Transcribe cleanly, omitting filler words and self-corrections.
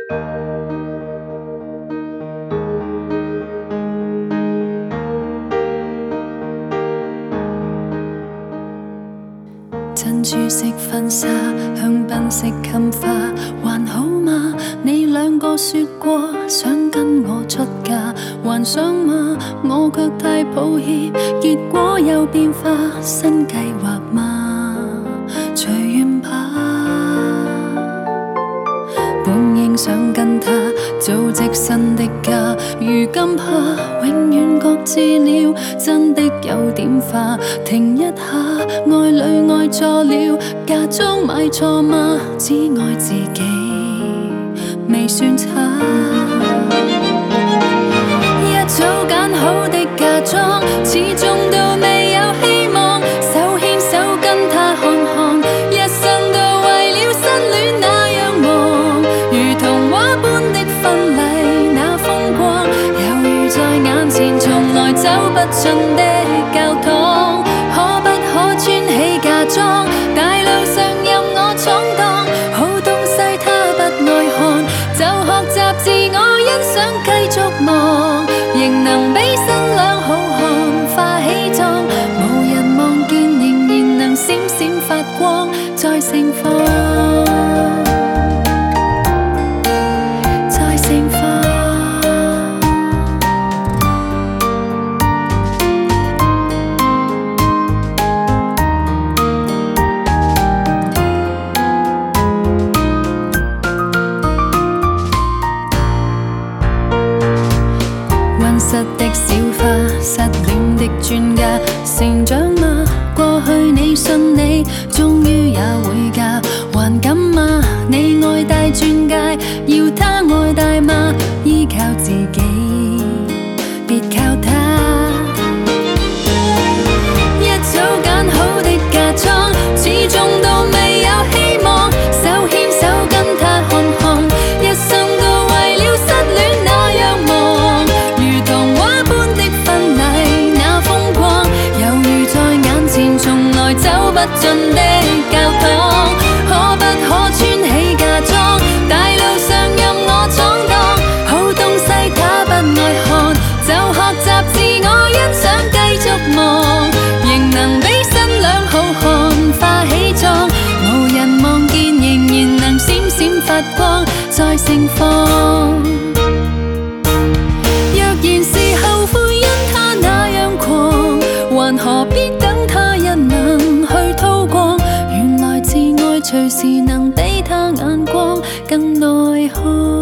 珍珠色婚纱，香槟色襟花，还好吗？你两个说过想跟我出嫁，还想吗？我却太抱歉，结果有变化，新计划吗？随缘吧。本应想跟他组织新的家，如今怕永远各自了，真的有点化。停一下，爱侣爱错了，嫁妆买错吗？只爱自己，未算差。一早拣好的嫁妆，始终都未有希望。手牵手跟他看看，一生都为了失恋那样忙。如童話般的婚禮那風光，猶如在眼前從來走不盡的教堂。可不可穿起嫁妝，大路上任我闖蕩，好東西他不愛看，就學習自我欣賞繼續忙，仍能比新娘好看化喜妝，無人望見仍然能閃閃發光，再盛放。溫室的小花，失戀的專家，成長嗎？過去你信你，終於也會嫁，還敢嗎？你愛大鑽戒，要他愛大嗎？依靠自己，別靠他。一早揀好的嫁妝，始終都未有希望，手牽手跟他看看，一生都為了失戀那樣忙。如童話般的婚禮那風光，猶如在眼前從來走不盡的教堂。可不可穿起嫁妝，大路上任我闖蕩，好東西他不愛看，就學習自我欣賞繼續忙，仍能比新娘好看化喜妝，無人望見仍然能閃閃發光，再盛放。若然是後悔因他那樣狂，還何必等他一吻去叨光，原來自愛隨時能比他眼光更內看。